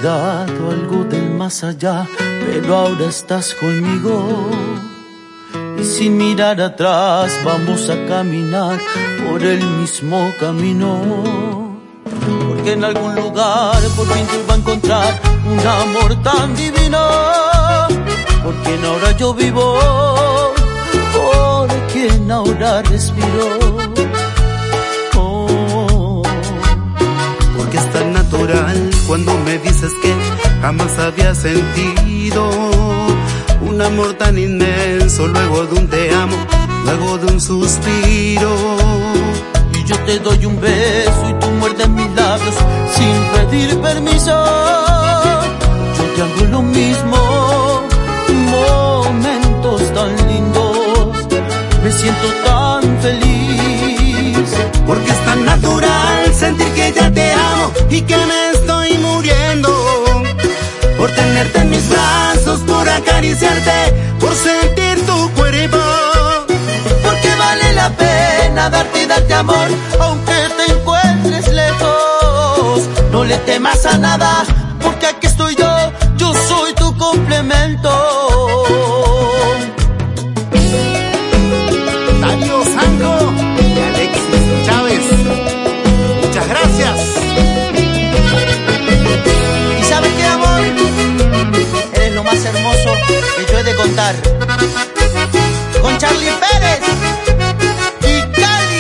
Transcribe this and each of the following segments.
olvidado algo del más allá, pero ahora estás conmigo. Y sin mirar atrás vamos a caminar por el mismo camino. Porque en algún lugar por fin te va a encontrar un amor tan divino. Porque en ahora yo vivo, por quien ahora respiro. Porque es tan natural cuando me dices que jamás había sentido un amor tan inmenso, luego de un te amo, luego de un suspiro. Y yo te doy un beso y tú muerdes mis labios sin pedir permiso. Yo te hago lo mismo, momentos tan lindos, me siento tan feliz. Porque es tan natural sentir que ya te amo y que me estoy muriendo por tenerte en mis brazos, por acariciarte, por sentir tu cuerpo. Porque vale la pena darte y darte amor, aunque te encuentres lejos. No le temas a nada, porque aquí estoy yo soy tu complemento. Darío Sandro y Alexis Chávez, muchas gracias. ¿Y sabes qué, amor? Eres lo más hermoso que yo he de contar. Con Charlie Pérez y Cali.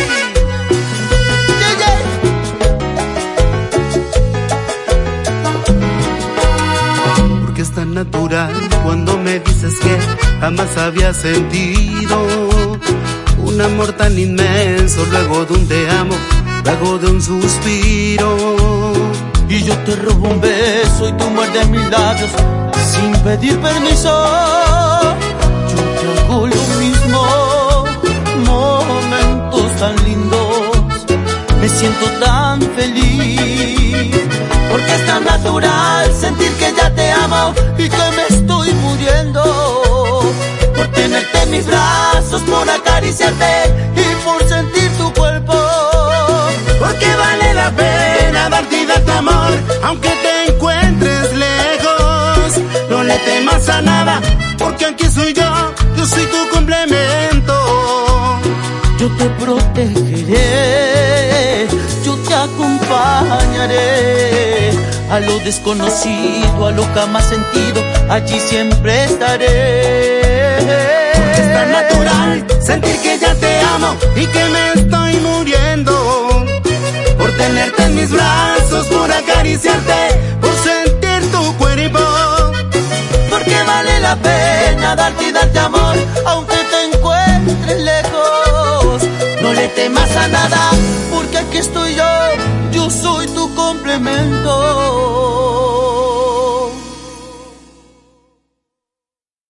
Porque es tan natural cuando me dices que jamás había sentido un amor tan inmenso, luego de un te amo, luego de un suspiro. Y yo te robo un beso y tú muerdes mis labios sin pedir permiso. Yo te hago lo mismo, momentos tan lindos, me siento tan feliz. Porque es tan natural sentir que ya te amo y que me estoy muriendo por tenerte en mis brazos, por acariciarte y por sentir tu cuerpo. Porque vale la pena darte y darte amor, aunque te encuentres lejos. No le temas a nada, porque aquí soy yo soy tu complemento. Yo te protegeré, yo te acompañaré a lo desconocido, a lo jamás sentido, allí siempre estaré. Porque es tan natural sentir que ya te amo y que me estoy muriendo por tenerte en mis brazos, por acariciarte, por sentir tu cuerpo. Porque vale la pena darte y darte amor, aunque te encuentres lejos. No le temas a nada, porque aquí estoy yo soy tu complemento.